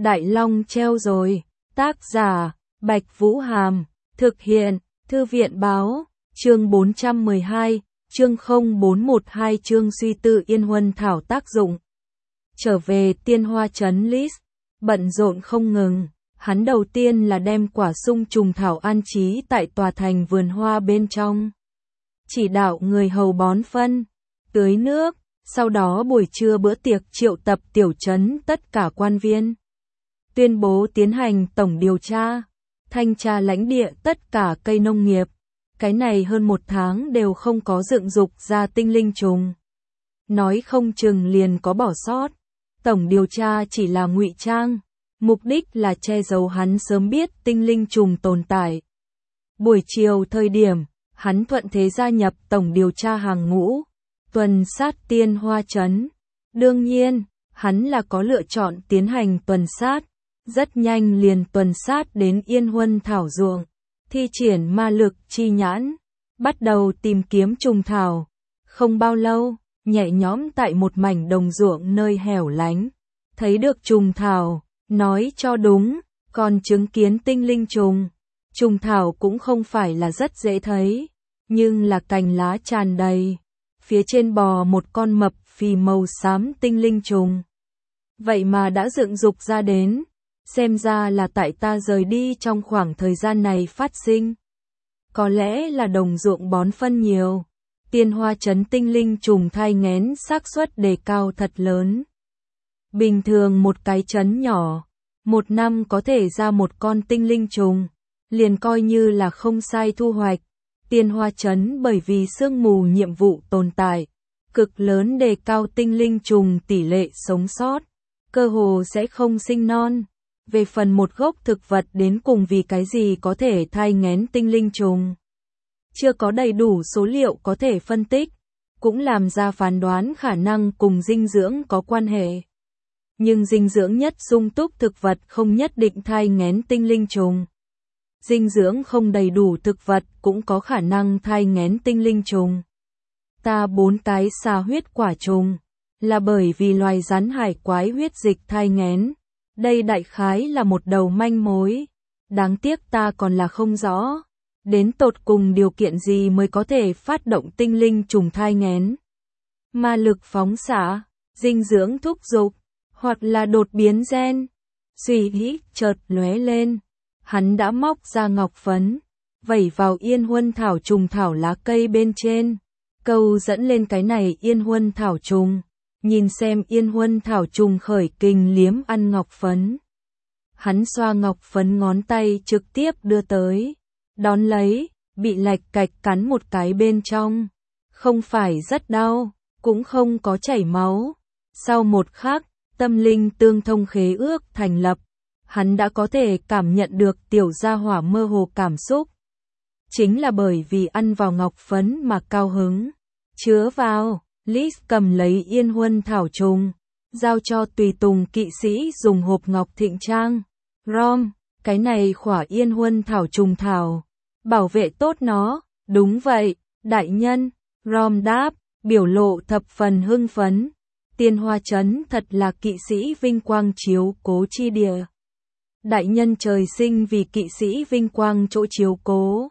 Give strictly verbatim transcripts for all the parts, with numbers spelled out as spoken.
Đại Long treo rồi. Tác giả, Bạch Vũ Hàm. Thực hiện, Thư viện Báo. Chương bốn trăm mười hai, chương không bốn một hai chương suy tư Yên Huân Thảo tác dụng. Trở về Tiên Hoa Trấn, List bận rộn không ngừng. Hắn đầu tiên là đem quả sung trùng thảo an trí tại tòa thành vườn hoa bên trong. Chỉ đạo người hầu bón phân, tưới nước, sau đó buổi trưa bữa tiệc triệu tập tiểu trấn tất cả quan viên. Tuyên bố tiến hành tổng điều tra, thanh tra lãnh địa tất cả cây nông nghiệp. Cái này hơn một tháng đều không có dựng dục ra tinh linh trùng. Nói không chừng liền có bỏ sót. Tổng điều tra chỉ là ngụy trang, mục đích là che giấu hắn sớm biết tinh linh trùng tồn tại. Buổi chiều thời điểm, hắn thuận thế gia nhập tổng điều tra hàng ngũ, tuần sát Tiên Hoa Trấn. Đương nhiên, hắn là có lựa chọn tiến hành tuần sát, rất nhanh liền tuần sát đến Yên Huân Thảo ruộng, thi triển ma lực chi nhãn, bắt đầu tìm kiếm trùng thảo. Không bao lâu, nhẹ nhõm tại một mảnh đồng ruộng nơi hẻo lánh, thấy được trùng thảo, nói cho đúng, còn chứng kiến tinh linh trùng. Trùng thảo cũng không phải là rất dễ thấy, nhưng là cành lá tràn đầy, phía trên bò một con mập phì màu xám tinh linh trùng. Vậy mà đã dựng dục ra đến, xem ra là tại ta rời đi trong khoảng thời gian này phát sinh. Có lẽ là đồng ruộng bón phân nhiều, Tiên Hoa Trấn tinh linh trùng thai nghén xác suất đề cao thật lớn. Bình thường một cái trấn nhỏ, một năm có thể ra một con tinh linh trùng, liền coi như là không sai thu hoạch. Tiên Hoa Trấn bởi vì sương mù nhiệm vụ tồn tại, cực lớn đề cao tinh linh trùng tỷ lệ sống sót, cơ hồ sẽ không sinh non. Về phần một gốc thực vật đến cùng vì cái gì có thể thai nghén tinh linh trùng, chưa có đầy đủ số liệu có thể phân tích, cũng làm ra phán đoán khả năng cùng dinh dưỡng có quan hệ. Nhưng dinh dưỡng nhất sung túc thực vật không nhất định thai nghén tinh linh trùng. Dinh dưỡng không đầy đủ thực vật cũng có khả năng thai nghén tinh linh trùng. Ta bốn cái xà huyết quả trùng, là bởi vì loài rắn hải quái huyết dịch thai nghén. Đây đại khái là một đầu manh mối. Đáng tiếc ta còn là không rõ, đến tột cùng điều kiện gì mới có thể phát động tinh linh trùng thai nghén. Ma lực phóng xạ, dinh dưỡng thúc giục, hoặc là đột biến gen. Suy nghĩ chợt lóe lên, hắn đã móc ra ngọc phấn, vẩy vào Yên Huân Thảo trùng thảo lá cây bên trên, câu dẫn lên cái này Yên Huân Thảo trùng. Nhìn xem Yên Huân Thảo trùng khởi kình liếm ăn ngọc phấn. Hắn xoa ngọc phấn ngón tay trực tiếp đưa tới, đón lấy, bị lạch cạch cắn một cái bên trong. Không phải rất đau, cũng không có chảy máu. Sau một khắc, tâm linh tương thông khế ước thành lập, hắn đã có thể cảm nhận được tiểu gia hỏa mơ hồ cảm xúc. Chính là bởi vì ăn vào ngọc phấn mà cao hứng. Chứa vào. Liz cầm lấy Yên Huân Thảo trùng, giao cho tùy tùng kỵ sĩ dùng hộp ngọc thịnh trang. Rom, cái này khỏa Yên Huân Thảo trùng thảo, bảo vệ tốt nó. Đúng vậy, đại nhân. Rom đáp, biểu lộ thập phần hưng phấn. Tiên Hoa Trấn thật là kỵ sĩ vinh quang chiếu cố chi địa. Đại nhân trời sinh vì kỵ sĩ vinh quang chỗ chiếu cố.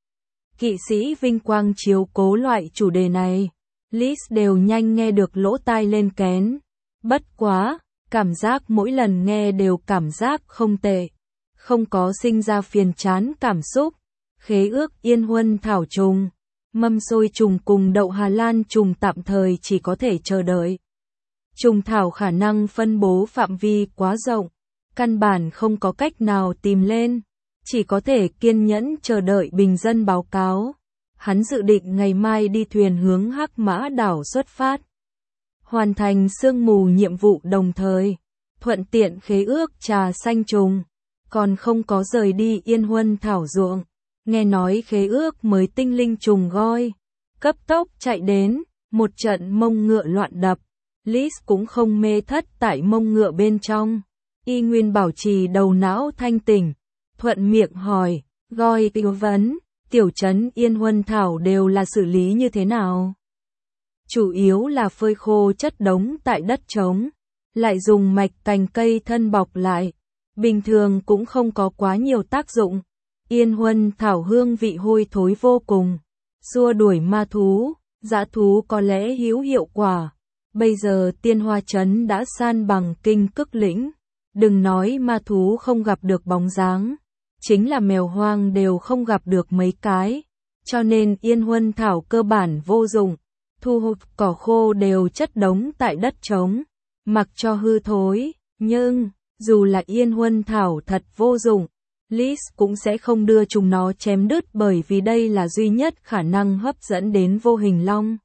Kỵ sĩ vinh quang chiếu cố loại chủ đề này, Liz đều nhanh nghe được lỗ tai lên kén. Bất quá, cảm giác mỗi lần nghe đều cảm giác không tệ. Không có sinh ra phiền chán cảm xúc. Khế ước Yên Huân Thảo trùng, mâm xôi trùng cùng đậu Hà Lan trùng tạm thời chỉ có thể chờ đợi. Trùng thảo khả năng phân bố phạm vi quá rộng, căn bản không có cách nào tìm lên, chỉ có thể kiên nhẫn chờ đợi bình dân báo cáo. Hắn dự định ngày mai đi thuyền hướng Hắc Mã đảo xuất phát, hoàn thành sương mù nhiệm vụ đồng thời, thuận tiện khế ước trà xanh trùng, còn không có rời đi Yên Huân Thảo ruộng. Nghe nói khế ước mới tinh linh trùng goi, cấp tốc chạy đến, một trận mông ngựa loạn đập. Liz cũng không mê thất tại mông ngựa bên trong, y nguyên bảo trì đầu não thanh tỉnh, thuận miệng hỏi, goi tư vấn. Tiểu trấn Yên Huân Thảo đều là xử lý như thế nào? Chủ yếu là phơi khô chất đống tại đất trống, lại dùng mạch cành cây thân bọc lại, bình thường cũng không có quá nhiều tác dụng. Yên huân thảo hương vị hôi thối vô cùng, xua đuổi ma thú, dã thú có lẽ hữu hiệu quả. Bây giờ tiên hoa trấn đã san bằng kinh cức lĩnh, đừng nói ma thú không gặp được bóng dáng, chính là mèo hoang đều không gặp được mấy cái, cho nên yên huân thảo cơ bản vô dụng, thu hút cỏ khô đều chất đống tại đất trống, mặc cho hư thối, nhưng dù là yên huân thảo thật vô dụng, Liz cũng sẽ không đưa chúng nó chém đứt bởi vì đây là duy nhất khả năng hấp dẫn đến vô hình long.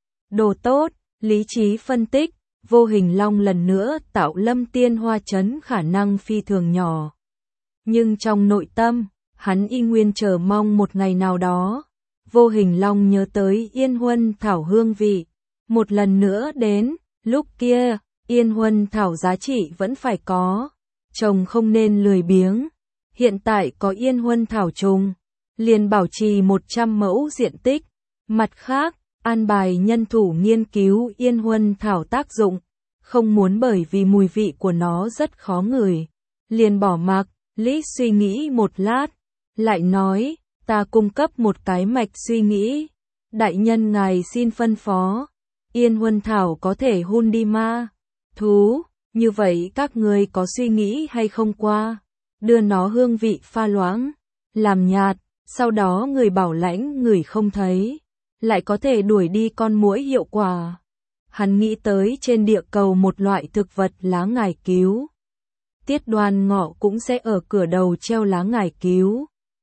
Đồ tốt, lý trí phân tích, vô hình long lần nữa tạo Lâm Tiên Hoa trấn khả năng phi thường nhỏ. Nhưng trong nội tâm, hắn y nguyên chờ mong một ngày nào đó, vô hình long nhớ tới yên huân thảo hương vị, một lần nữa đến, lúc kia, yên huân thảo giá trị vẫn phải có, trồng không nên lười biếng. Hiện tại có yên huân thảo trùng, liền bảo trì một trăm mẫu diện tích. Mặt khác, an bài nhân thủ nghiên cứu yên huân thảo tác dụng, không muốn bởi vì mùi vị của nó rất khó ngửi. Liền bỏ mặc, Lý suy nghĩ một lát, lại nói, ta cung cấp một cái mạch suy nghĩ. Đại nhân ngài xin phân phó, yên huân thảo có thể hun đi ma thú, như vậy các ngươi có suy nghĩ hay không qua? Đưa nó hương vị pha loãng, làm nhạt, sau đó người bảo lãnh người không thấy, lại có thể đuổi đi con muỗi hiệu quả. Hắn nghĩ tới trên địa cầu một loại thực vật lá ngải cứu. Tiết Đoan Ngọ cũng sẽ ở cửa đầu treo lá ngải cứu.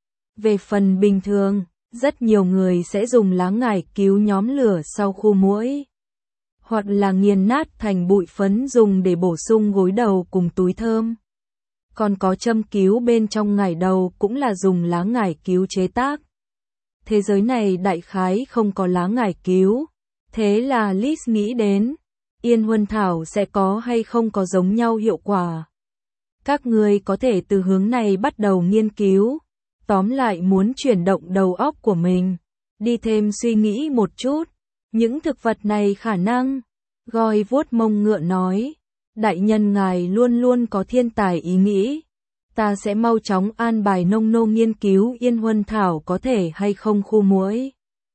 Về phần bình thường, rất nhiều người sẽ dùng lá ngải cứu nhóm lửa sau khu muỗi, hoặc là nghiền nát thành bụi phấn dùng để bổ sung gối đầu cùng túi thơm. Còn có châm cứu bên trong ngải đầu cũng là dùng lá ngải cứu chế tác. Thế giới này đại khái không có lá ngải cứu, thế là Liz nghĩ đến, yên huân thảo sẽ có hay không có giống nhau hiệu quả. Các người có thể từ hướng này bắt đầu nghiên cứu, tóm lại muốn chuyển động đầu óc của mình, đi thêm suy nghĩ một chút, những thực vật này khả năng, Goi vuốt mông ngựa nói. Đại nhân ngài luôn luôn có thiên tài ý nghĩ, ta sẽ mau chóng an bài nông nô nghiên cứu yên huân thảo có thể hay không khu muỗi.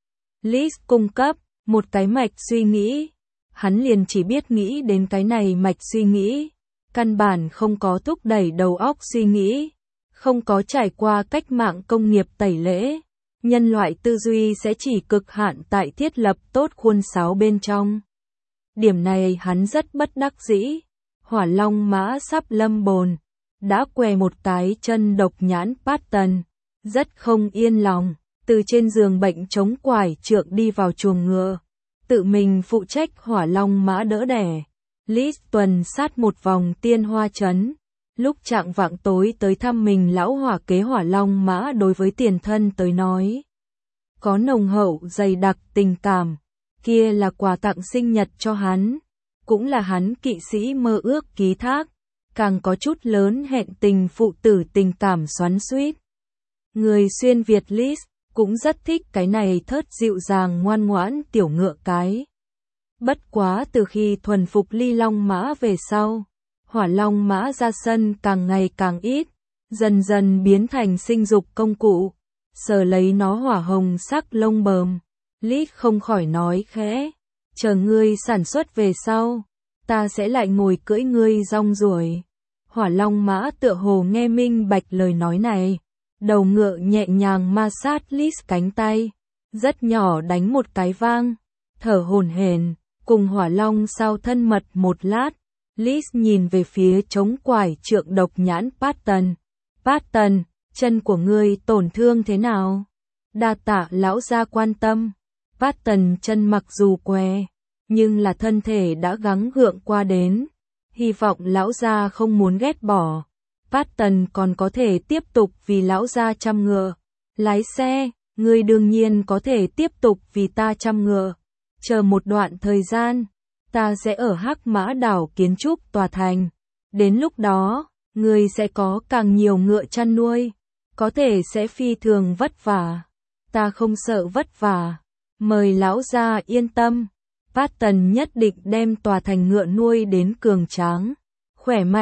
Liz cung cấp một cái mạch suy nghĩ, hắn liền chỉ biết nghĩ đến cái này mạch suy nghĩ, căn bản không có thúc đẩy đầu óc suy nghĩ, không có trải qua cách mạng công nghiệp tẩy lễ, nhân loại tư duy sẽ chỉ cực hạn tại thiết lập tốt khuôn sáo bên trong. Điểm này hắn rất bất đắc dĩ. Hỏa Long mã sắp lâm bồn, đã què một cái chân độc nhãn Patton, rất không yên lòng, từ trên giường bệnh chống quải trượng đi vào chuồng ngựa, tự mình phụ trách Hỏa Long mã đỡ đẻ. Liz tuần sát một vòng tiên hoa trấn, lúc trạng vạng tối tới thăm mình lão hỏa kế Hỏa Long mã đối với tiền thân tới nói, có nồng hậu dày đặc tình cảm, kia là quà tặng sinh nhật cho hắn. Cũng là hắn kỵ sĩ mơ ước ký thác, càng có chút lớn hẹn tình phụ tử tình cảm xoắn xuýt. Người xuyên Việt Liz cũng rất thích cái này thớt dịu dàng ngoan ngoãn tiểu ngựa cái. Bất quá từ khi thuần phục ly long mã về sau, hỏa long mã ra sân càng ngày càng ít, dần dần biến thành sinh dục công cụ, sờ lấy nó hỏa hồng sắc lông bờm. Liz không khỏi nói khẽ. Chờ ngươi sản xuất về sau, ta sẽ lại ngồi cưỡi ngươi rong ruổi. Hỏa Long mã tựa hồ nghe minh bạch lời nói này, đầu ngựa nhẹ nhàng ma sát Liz cánh tay, rất nhỏ đánh một cái vang, thở hổn hển, cùng Hỏa Long sau thân mật một lát. Liz nhìn về phía trống quải trượng độc nhãn Patton. Patton, chân của ngươi tổn thương thế nào? Đa tạ lão gia quan tâm. Patton chân mặc dù què, nhưng là thân thể đã gắng gượng qua đến, hy vọng lão gia không muốn ghét bỏ. Patton còn có thể tiếp tục vì lão gia chăm ngựa. Lái xe, ngươi đương nhiên có thể tiếp tục vì ta chăm ngựa. Chờ một đoạn thời gian, ta sẽ ở Hắc Mã đảo kiến trúc tòa thành. Đến lúc đó, ngươi sẽ có càng nhiều ngựa chăn nuôi, có thể sẽ phi thường vất vả. Ta không sợ vất vả. Mời lão gia yên tâm, Patton nhất định đem tòa thành ngựa nuôi đến cường tráng, khỏe mạnh,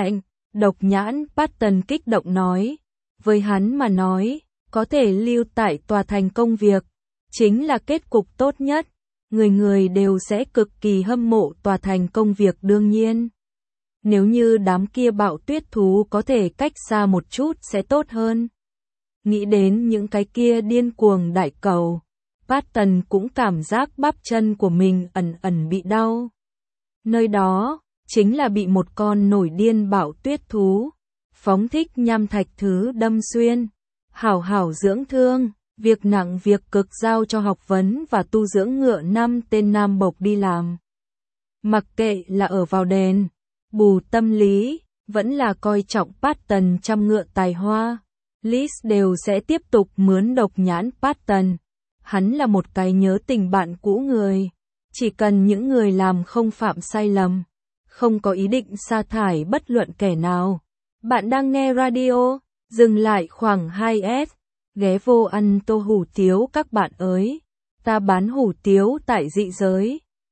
Độc nhãn Patton kích động nói. Với hắn mà nói, có thể lưu tại tòa thành công việc, chính là kết cục tốt nhất. Người người đều sẽ cực kỳ hâm mộ tòa thành công việc đương nhiên. Nếu như đám kia bạo tuyết thú có thể cách xa một chút sẽ tốt hơn. Nghĩ đến những cái kia điên cuồng đại cầu, Patton cũng cảm giác bắp chân của mình ẩn ẩn bị đau. Nơi đó, chính là bị một con nổi điên bạo tuyết thú, phóng thích nham thạch thứ đâm xuyên. Hảo hảo dưỡng thương, việc nặng việc cực giao cho học vấn và tu dưỡng ngựa năm tên nam bộc đi làm. Mặc kệ là ở vào đền, bù tâm lý, vẫn là coi trọng Patton trăm ngựa tài hoa. Liz đều sẽ tiếp tục mướn độc nhãn Patton. Hắn là một cái nhớ tình bạn cũ người. Chỉ cần những người làm không phạm sai lầm, không có ý định sa thải bất luận kẻ nào. Bạn đang nghe radio, dừng lại khoảng hai s, ghé vô ăn tô hủ tiếu các bạn ơi. Ta bán hủ tiếu tại dị giới.